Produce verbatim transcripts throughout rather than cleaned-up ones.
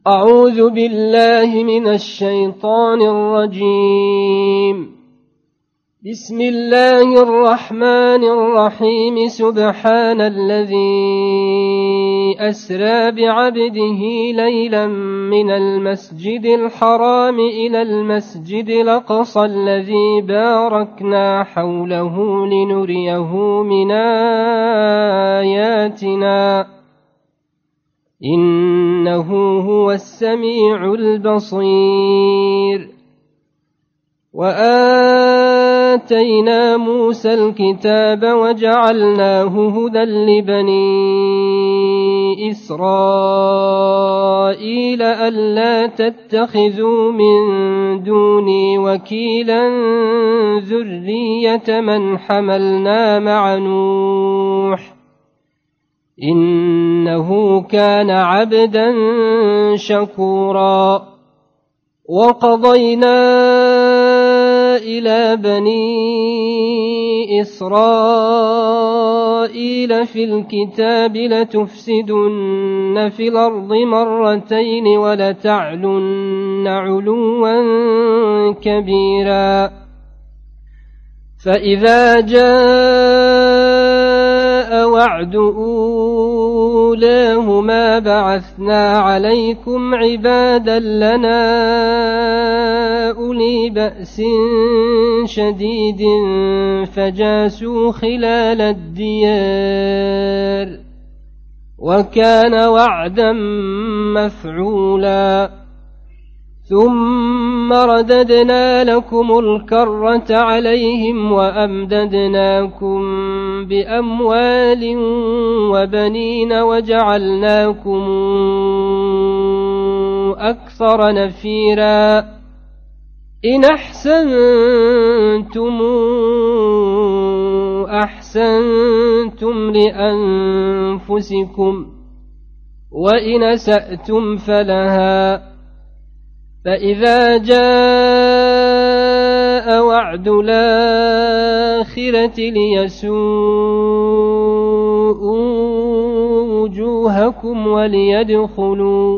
أعوذ بالله من الشيطان الرجيم. بسم الله الرحمن الرحيم. سبحان الذي أسرى بعبده ليلا من المسجد الحرام إلى المسجد الأقصى الذي باركنا حوله لنريه من آياتنا إنه هو السميع البصير. وآتينا موسى الكتاب وجعلناه هدى لبني إسرائيل ألا تتخذوا من دوني وكيلا ذرية من حملنا مع نوح إنه كان عبدا شكورا. وقضينا إلى بني إسرائيل في الكتاب لتفسدن في الأرض مرتين ولتعلن علوا كبيرا. فإذا جاء وعد أولاهما بعثنا عليكم عبادا لنا أولي بأس شديد فجاسوا خلال الديار وكان وعدا مفعولا. ثم رددنا لكم الكرة عليهم وأمددناكم بأموال وبنين وجعلناكم أكثر نفيرا. إن أحسنتم أحسنتم لأنفسكم وإن أسأتم فلها. فإذا جاء وعد الآخرة ليسوءوا وجوهكم وليدخلوا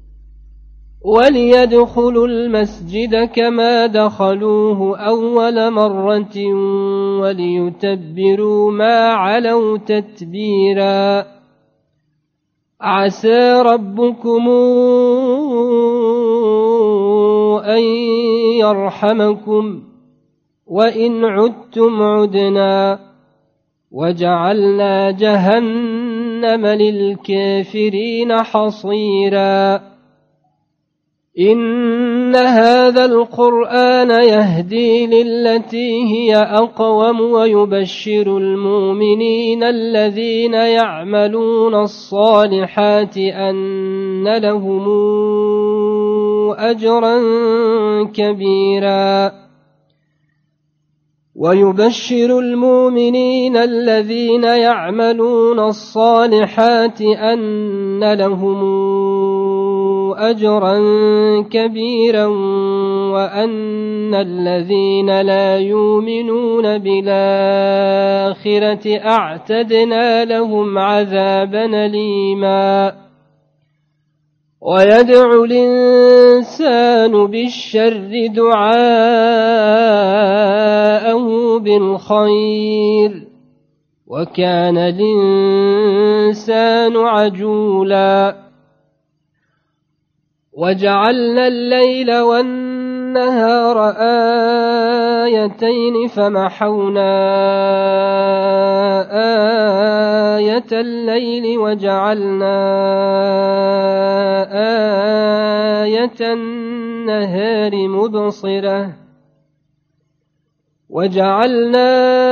وليدخلوا المسجد كما دخلوه أول مرة وليتبروا ما علوا تتبيرا. عسى ربكم أن يرحمكم وإن عدتم عدنا وجعلنا جهنم للكافرين حصيرا. إن هذا القرآن يهدي للتي هي أقوم ويبشر المؤمنين الذين يعملون الصالحات أن لهم أجرا كبيرا. ويبشر المؤمنين الذين يعملون الصالحات أن لهم أجرا كبيرا وأن الذين لا يؤمنون بالآخرة أعتدنا لهم عذابا أليما. ويدعو الإنسان بالشر دعاءه بالخير وكان الإنسان عجولا. وجعلنا الليل والنهار آيتين فمحونا آية الليل وجعلنا آية النهار مبصرة وجعلنا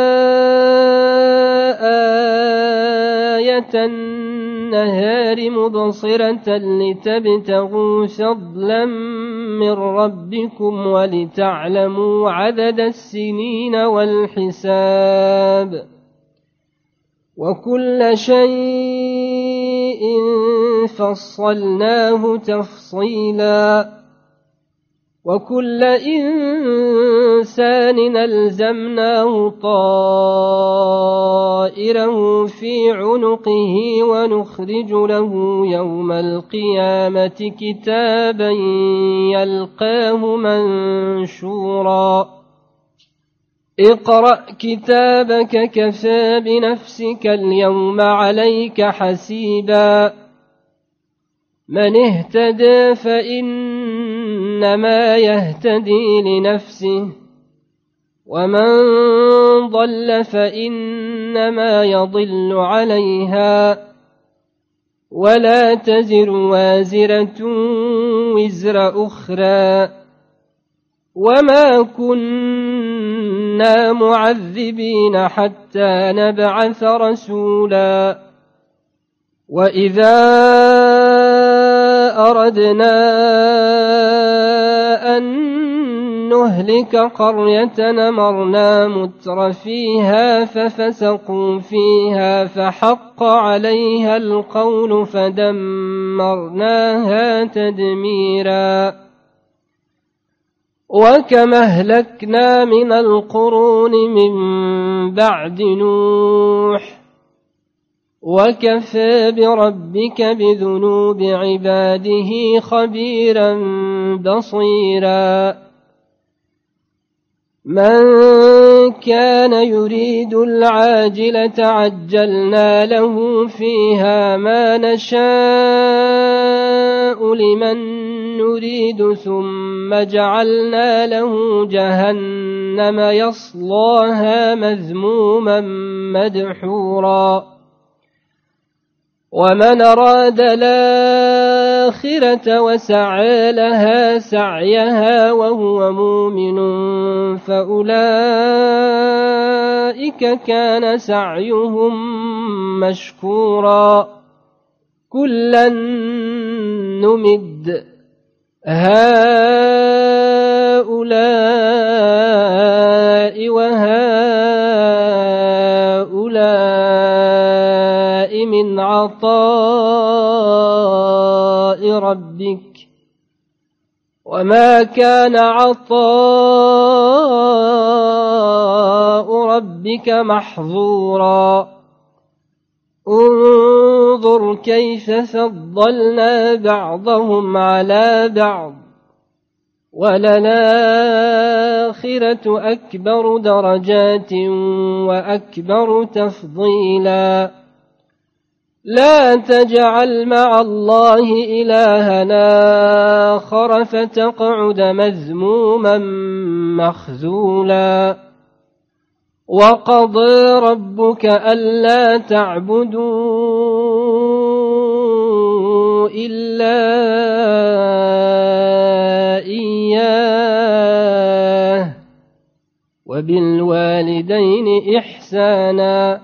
آية النهار مبصرة لتبتغوا فضلا من ربكم ولتعلموا عدد السنين والحساب وكل شيء فصلناه تفصيلا. وكل إنسان ألزمناه طائره في عنقه ونخرج له يوم القيامة كتابا يلقاه منشورا اقرأ كتابك كفى بنفسك اليوم عليك حسيبا من اهتدى فإنما يهتدي لنفسه ومن ضل فإنما يضل عليها ولا تزر وازرة وزر أخرى وما كنا معذبين حتى نبعث رسولا وإذا أردنا أن نهلك قرية أمرنا متر فيها ففسقوا فيها فحق عليها القول فدمرناها تدميرا وكما أهلكنا من القرون من بعد نوح وكفى بربك بذنوب عباده خبيرا بصيرا من كان يريد العاجلة عجلنا له فيها ما نشاء لمن نريد ثم جعلنا له جهنم يصلاها مذموما مدحورا ومن أراد الآخرة وسعى لها سعيها وهو مؤمن فأولئك كان سعيهم مشكورا كلا نمد هؤلاء وهؤلاء من عطاء ربك وما كان عطاء ربك محظورا انظر كيف فضلنا بعضهم على بعض وللآخرة أكبر درجات وأكبر تفضيلا لا تجعل مع الله إلهنا آخر فتقعد مذموما مخذولا وقضى ربك ألا تعبدوا إلا إياه وبالوالدين إحسانا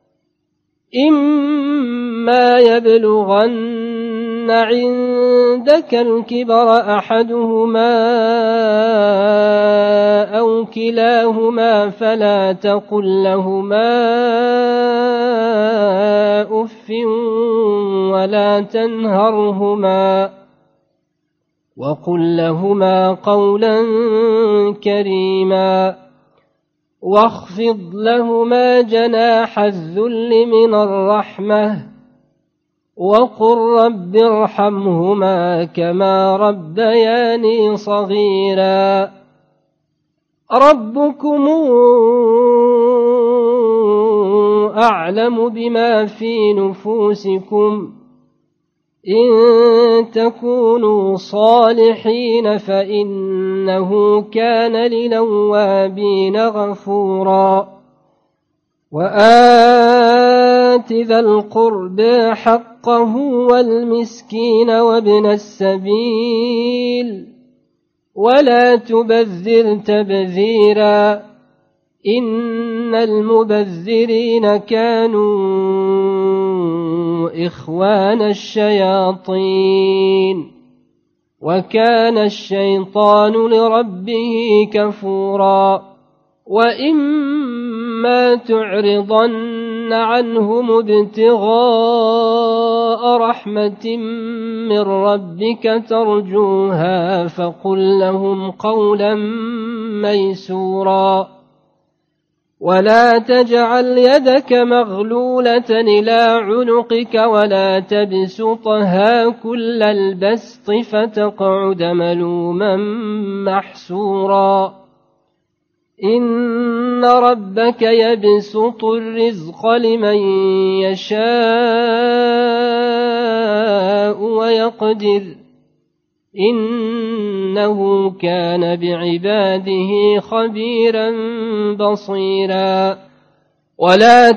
إما يبلغن عندك الكبر أحدهما أو كلاهما فلا تقل لهما أف ولا تنهرهما وقل لهما قولا كريما واخفض لهما جناح الذل من الرحمة وقل رب ارحمهما كما ربياني صغيرا ربكم أعلم بما في نفوسكم إن تكونوا صالحين فإنه كان للأوابين غفورا وآت ذا القربى حقه والمسكين وابن السبيل ولا تبذر تبذيرا إن المبذرين كانوا إخوان الشياطين وكان الشيطان لربه كفورا وإما تعرضن عنهم ابتغاء ابتغاء رحمة من ربك ترجوها فقل لهم قولا ميسورا ولا تجعل يدك مغلولة إلى عنقك ولا تبسطها كل البسط فتقعد ملوما محسورا إن ربك يبسط الرزق لمن يشاء ويقدر إنه كان بعباده خبيرا بصيرا ولا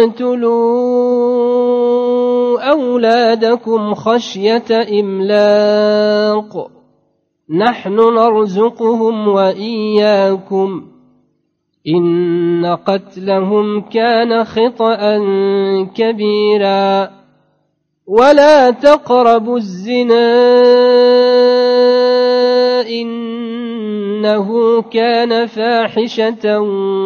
تقتلوا أولادكم خشية إملاق نحن نرزقهم وإياكم إن قتلهم كان خطأ كبيرا ولا تقربوا الزنا إنه كان فاحشة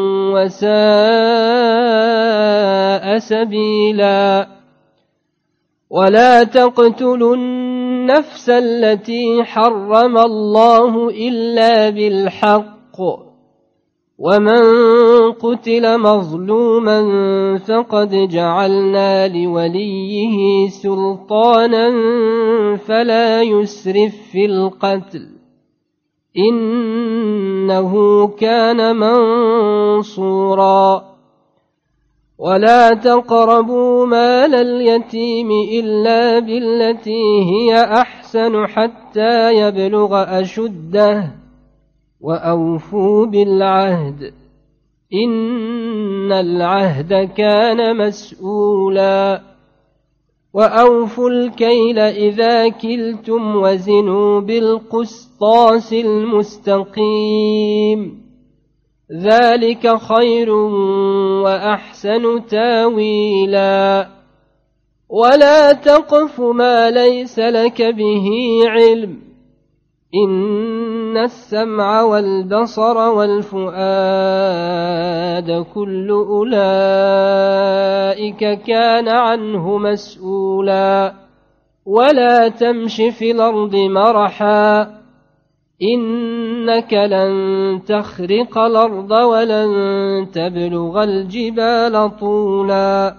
وساء سبيلا ولا تقتلوا النفس التي حرم الله إلا بالحق ومن قتل مظلوما فقد جعلنا لوليه سلطانا فلا يسرف في القتل إنه كان منصورا ولا تقربوا مال اليتيم إلا بالتي هي أحسن حتى يبلغ أشده وأوفوا بالعهد إن العهد كان مسؤولا وأوفوا الكيل إذا كلتم وزنوا بالقسطاس المستقيم ذلك خير وأحسن تاويلا ولا تقف ما ليس لك به علم إن السمع والبصر والفؤاد كل أولئك كان عنه مسؤولا ولا تمش في الأرض مرحا إنك لن تخرق الأرض ولن تبلغ الجبال طولا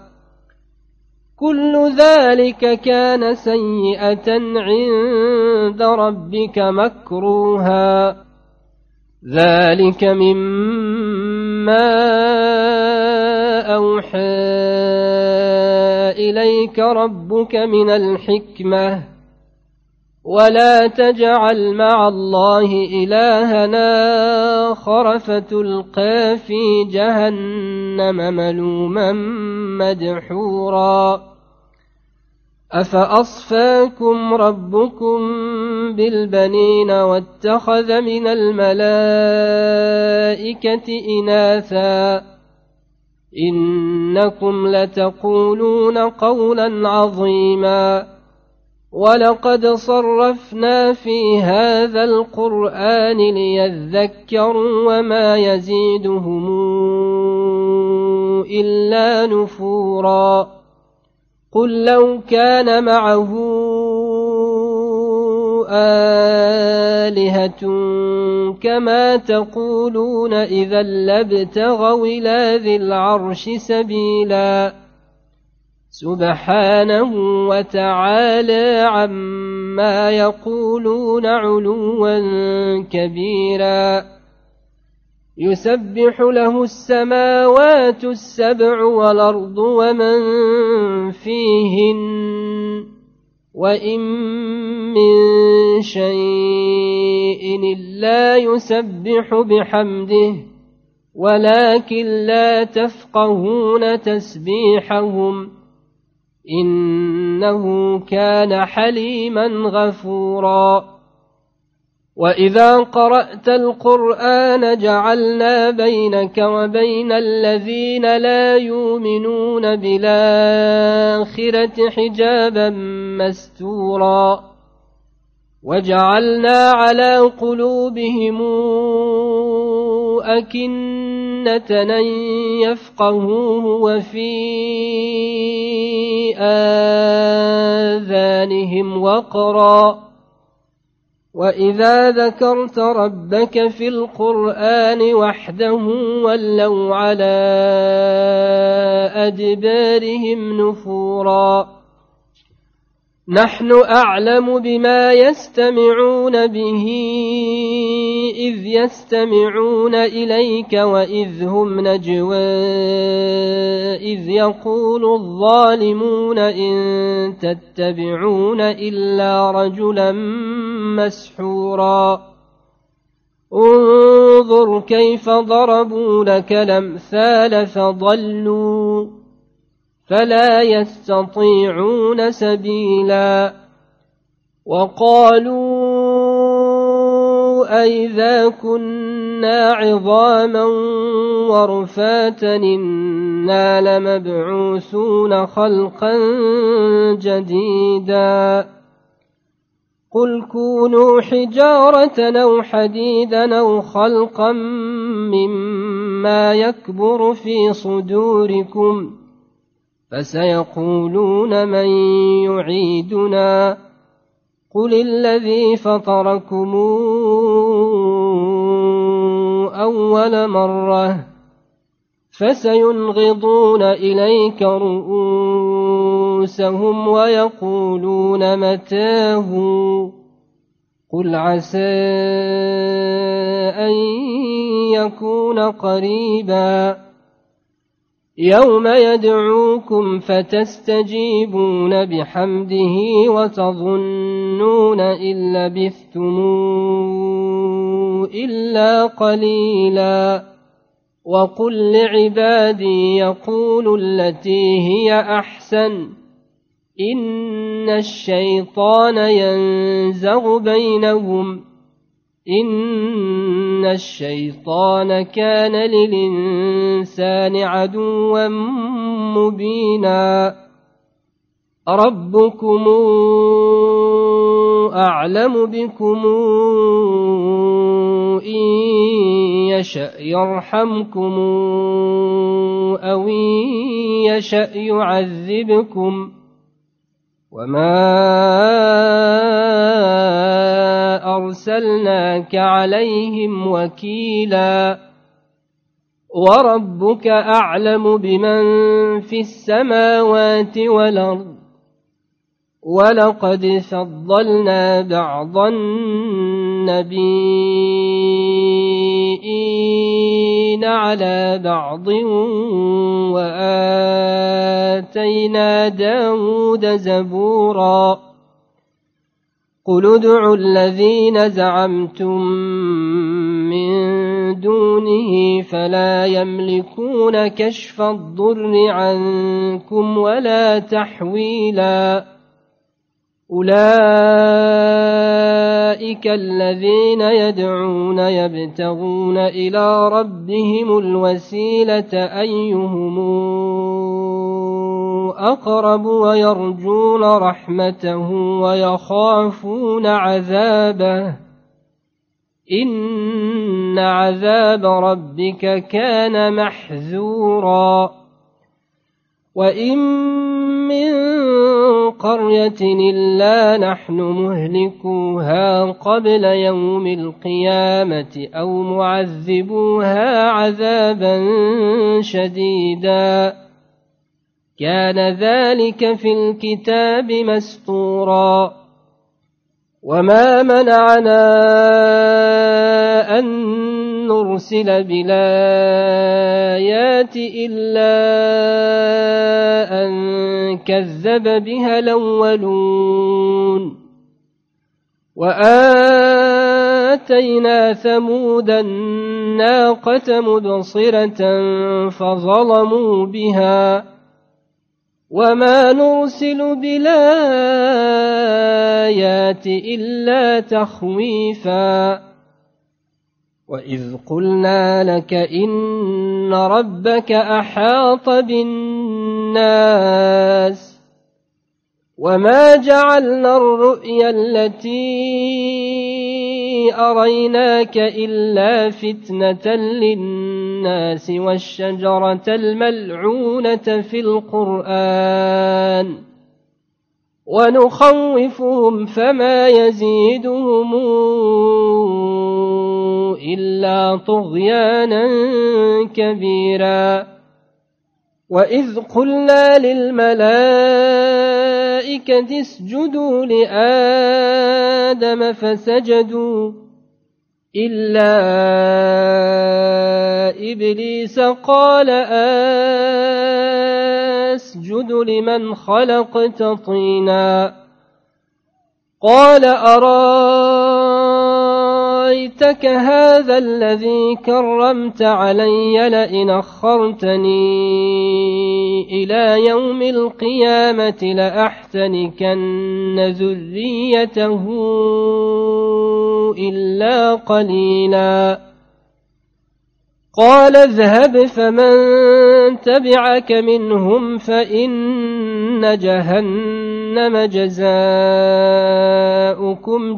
كل ذلك كان سيئة عند ربك مكروها ذلك مما أوحى إليك ربك من الحكمة ولا تجعل مع الله إلهنا آخر فتلقى في جهنم ملوما مدحورا أفأصفاكم ربكم بالبنين واتخذ من الملائكة إناثا إنكم لتقولون قولا عظيما ولقد صرفنا في هذا القرآن ليذكروا وما يزيدهم إلا نفورا قل لو كان معه آلهة كما تقولون إذا لابتغوا إلى ذي العرش سبيلا سبحانه وتعالى عما يقولون علوا كبيرا يسبح له السماوات السبع والأرض ومن فيهن وإن من شيء إلا يسبح بحمده ولكن لا تفقهون تسبيحهم إنه كان حليما غفورا وإذا قرأت القرآن جعلنا بينك وبين الذين لا يؤمنون بالآخرة حجابا مستورا وجعلنا على قلوبهم أكنة أن يفقهوه وفي آذانهم وقرا وإذا ذكرت ربك في القرآن وحده ولوا على أدبارهم نفورا نحن أعلم بما يستمعون به إذ يستمعون إليك وإذ هم نجوى إذ يقول الظالمون إن تتبعون إلا رجلا مسحورا انظر كيف ضربوا لك الأمثال فضلوا فلا يستطيعون سبيلا وقالوا أئذا كنا عظاما ورفاتا إنا لمبعوثون خلقا جديدا قل كونوا حجارة أو حديدا أو خلقا مما يكبر في صدوركم فسيقولون من يعيدنا قل الذي فطركم أول مرة فسينغضون إليك رؤوسهم ويقولون متاه قل عسى أن يكون قريبا يوم يدعوكم فتستجيبون بحمده وتظنون إن لبثتم إلا قليلا وقل لعبادي يقولوا التي هي أحسن إن الشيطان ينزغ بينهم إن الشيطان كان للإنسان عدوا مبينا ربكم أعلم بكم إن يشأ يرحمكم أو إن يشأ يعذبكم وما أرسلناك عليهم وكيلا وربك أعلم بمن في السماوات والأرض ولقد فضلنا بعض النبيين على بعض وآتينا داود زبورا قل ادعوا الذين زعمتم من دونه فلا يملكون كشف الضر عنكم ولا تحويلا أولئك الذين يدعون يبتغون إلى ربهم الوسيلة أيهم أقرب ويرجون رحمته ويخافون عذابه إن عذاب ربك كان محذورا وإن من قرية إلا نحن مهلكوها قبل يوم القيامة أو معذبوها عذابا شديدا كان ذلك في الكتاب مسطورا وما منعنا أن نرسل بالآيات إلا أن كذب بها الأولون وآتينا ثمود الناقة مبصرة فظلموا بها وما نرسل بالآيات إلا تخويفا وإذ قلنا لك إن ربك أحاط بالناس وما جعلنا الرؤيا التي أريناك إلا فتنة للناس الناس والشجرة الملعونة في القرآن ونخوفهم فما يزيدهم إلا طغيانا كبيرا وإذ قلنا للملائكة اسجدوا لآدم فسجدوا إلا إبليس قال أسجد لمن خلقت طينا قال أرأيتك هذا الذي كرمت علي لئن أخرتني إلى يوم القيامة لأحتنكن ذريته إلا قليلا قال اذهب فمن تبعك منهم فإن جهنم جزاؤكم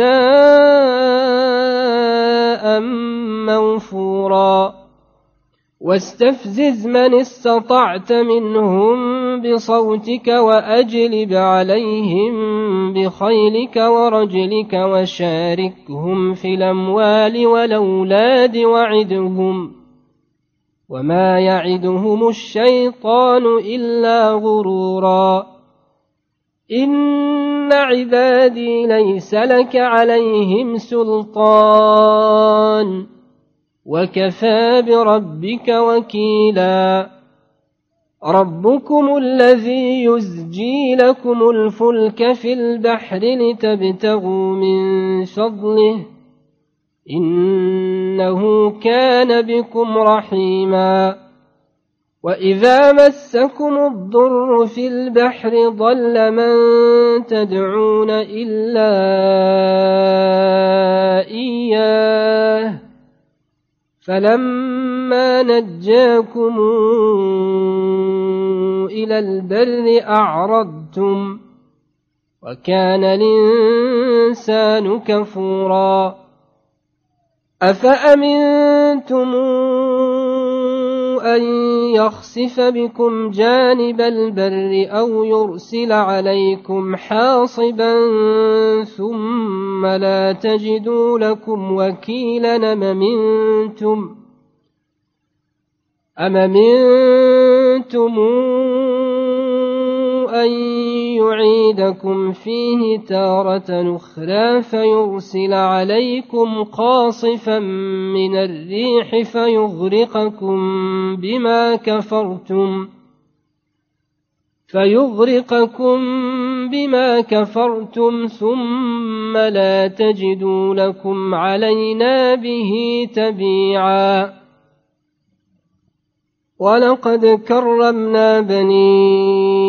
جزاء موفورا واستفزز من استطعت منهم بصوتك وأجلب عليهم بخيلك ورجلك وشاركهم في الأموال والأولاد وعدهم وما يعدهم الشيطان إلا غرورا إن عبادي ليس لك عليهم سلطان وكفى بربك وكيلا ربكم الذي يزجي لكم الفلك في البحر لتبتغوا من فضله إنه كان بكم رحيما وإذا مسكم الضر في البحر ضل من تدعون إلا إياه فلما نجاكم إلى البر أعرضتم وكان الإنسان كفورا أفأمنتم أن يخسف بكم جانب البر أو يرسل عليكم حاصبا ثم لا تجدوا لكم وكيلا أم منتم أم منتم أن يعيدكم فيه تارة أخرى فيرسل عليكم قاصفا من الريح فيغرقكم بما كفرتم فيغرقكم بما كفرتم ثم لا تجدوا لكم علينا به تبيعا ولقد كرمنا بني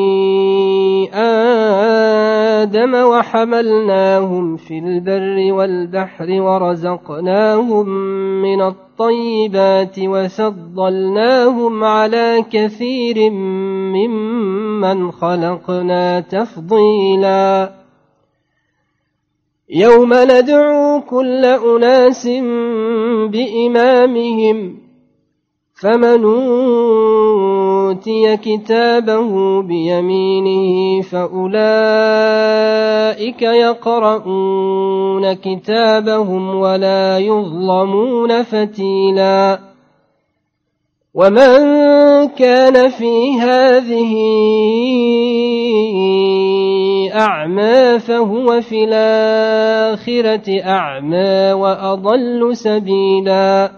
آدم وحملناهم في البر والبحر ورزقناهم من الطيبات وفضلناهم على كثير ممن خلقنا تفضيلا يوم ندعو كل أناس بإمامهم فمن أوتي كتابه بيمينه فأولئك يقرؤون كتابهم ولا يظلمون فتيلا ومن كان في هذه أعمى فهو في الآخرة أعمى وأضل سبيلا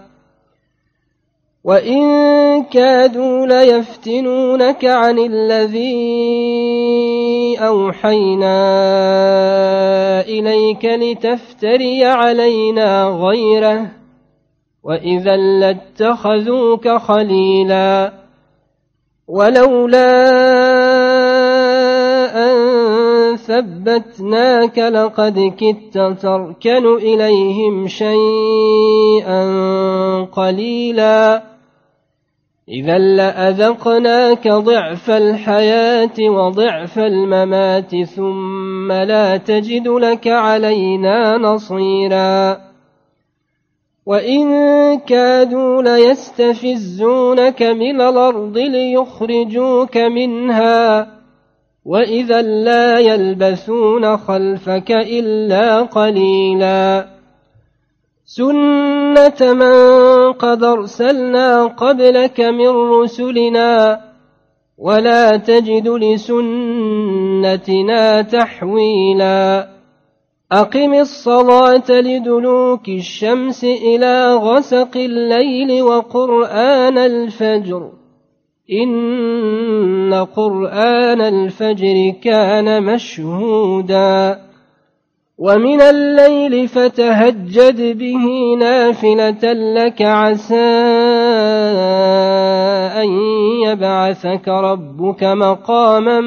وإن كادوا ليفتنونك عن الذي أوحينا إليك لتفتري علينا غيره وإذا لاتخذوك خليلا ولولا أن ثبتناك لقد كدت تركن إليهم شيئا قليلا إذا لأذقناك ضعف الحياة وضعف الممات ثم لا تجد لك علينا نصيرا وإن كادوا ليستفزونك من الأرض ليخرجوك منها وإذا لا يلبثون خلفك إلا قليلا سنة من قد أرسلنا قبلك من رسلنا ولا تجد لسنتنا تحويلا أقم الصلاة لدلوك الشمس إلى غسق الليل وقرآن الفجر إن قرآن الفجر كان مشهودا ومن الليل فتهجد به نافلة لك عسى أن يبعثك ربك مقاما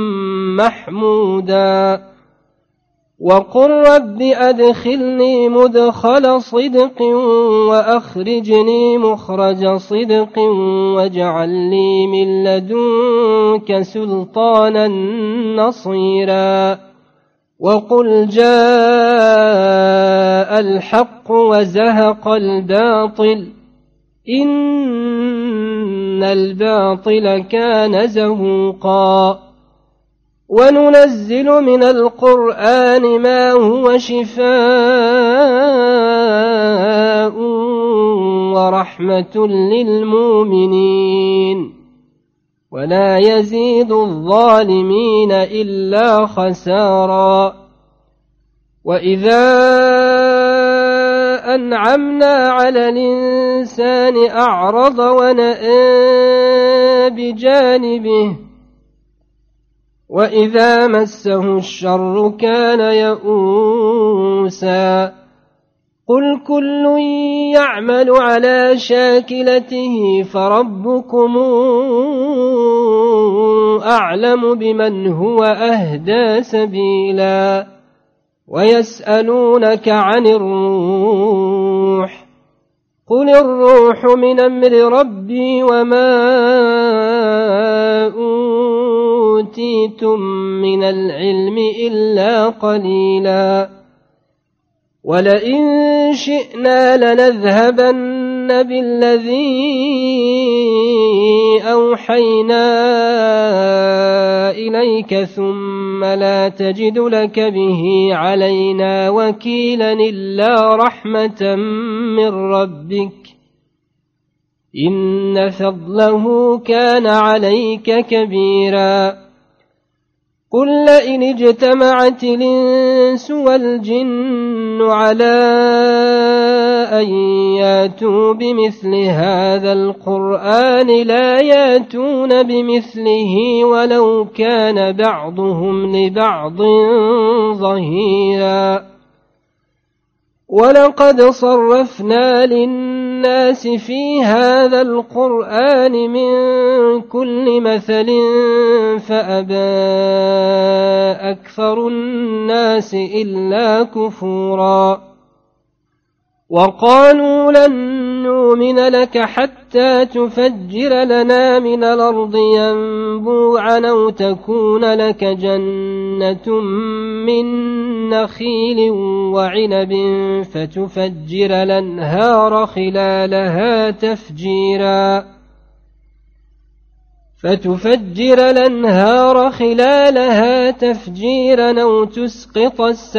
محمودا وقل رب أدخلني مدخل صدق وأخرجني مخرج صدق واجعل لي من لدنك سلطانا نصيرا وقل جاء الحق وزهق الباطل إن الباطل كان زهوقا وننزل من القرآن ما هو شفاء ورحمة للمؤمنين ولا يزيد الظالمين إلا خسارا وإذا أنعمنا على الإنسان أعرض ونأى بجانبه وإذا مسه الشر كان يئوسا قل كل يعمل على شاكلته فربكم أعلم بمن هو أهدى سبيلا ويسألونك عن الروح قل الروح من أمر ربي وما أوتيتم من العلم إلا قليلا ولئن شئنا لنذهبن بالذي أوحينا إليك ثم لا تجد لك به علينا وكيلا إلا رحمة من ربك إن فضله كان عليك كبيرا قل لئن اجتمعت الإنس والجن على أن ياتوا بمثل هذا القرآن لا ياتون بمثله ولو كان بعضهم لبعض ظهيرا ولقد صرفنا للناس في هذا القرآن من كل مثل فأبى أكثر الناس إلا كفورا وقالوا لن نؤمن لك حتى تفجر لنا من الأرض ينبوعا أو تكون لك جنة من نخيل وعنب فتفجر الأنهار خلالها تفجيرا فتفجر الأنهار خلالها تفجيرا أو تسقط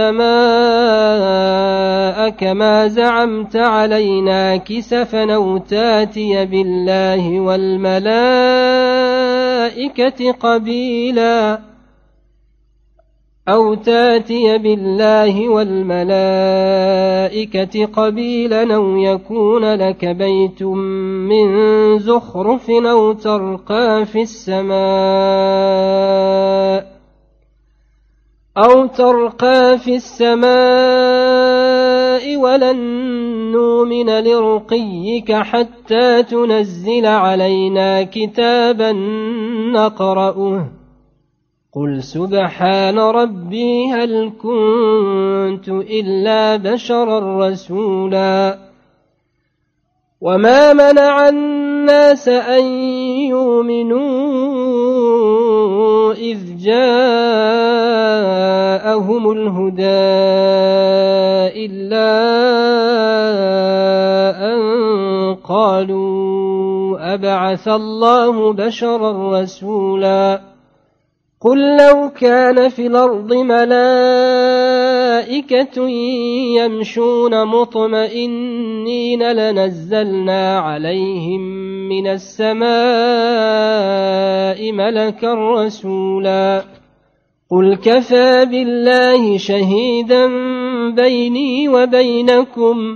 السماء كما زعمت علينا كسفا أو تاتي بالله والملائكة قبيلا أو تاتي بالله والملائكة قبيلا أو يكون لك بيت من زخرف أو ترقى في السماء أو ترقى في السماء ولن نؤمن لرقيك حتى تنزل علينا كتابا نقرأه قل سبحان ربي هل كنت إلا بشرا رسولا وما منع الناس أن يؤمنوا إذ جاءهم الهدى إلا قالوا أبعث الله بشرا رسولا قل لو كان في الأرض ملائكة يمشون مطمئنين لنزلنا عليهم من السماء ملكا رسولا قل كفى بالله شهيدا بيني وبينكم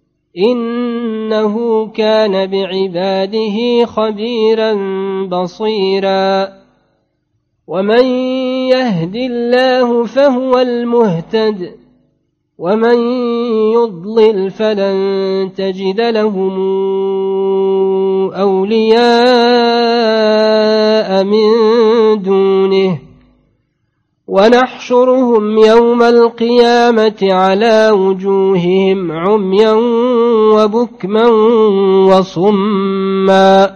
إنه كان بعباده خبيرا بصيرا ومن يهد الله فهو المهتد ومن يضلل فلن تجد لهم أولياء من دونه ونحشرهم يوم القيامة على وجوههم عميا وبكما وصما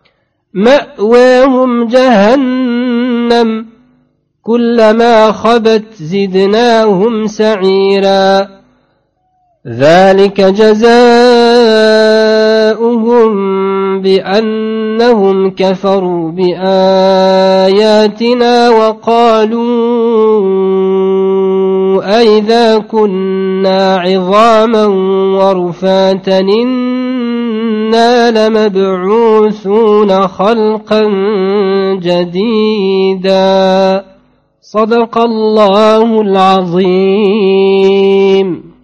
مأواهم جهنم كلما خبت زدناهم سعيرا ذلك جزاؤهم بأنهم كفروا بآياتنا وقالوا أئذا كنا عظاما ورفاتا إنا لمبعوثون خلقا جديدا صدق الله العظيم.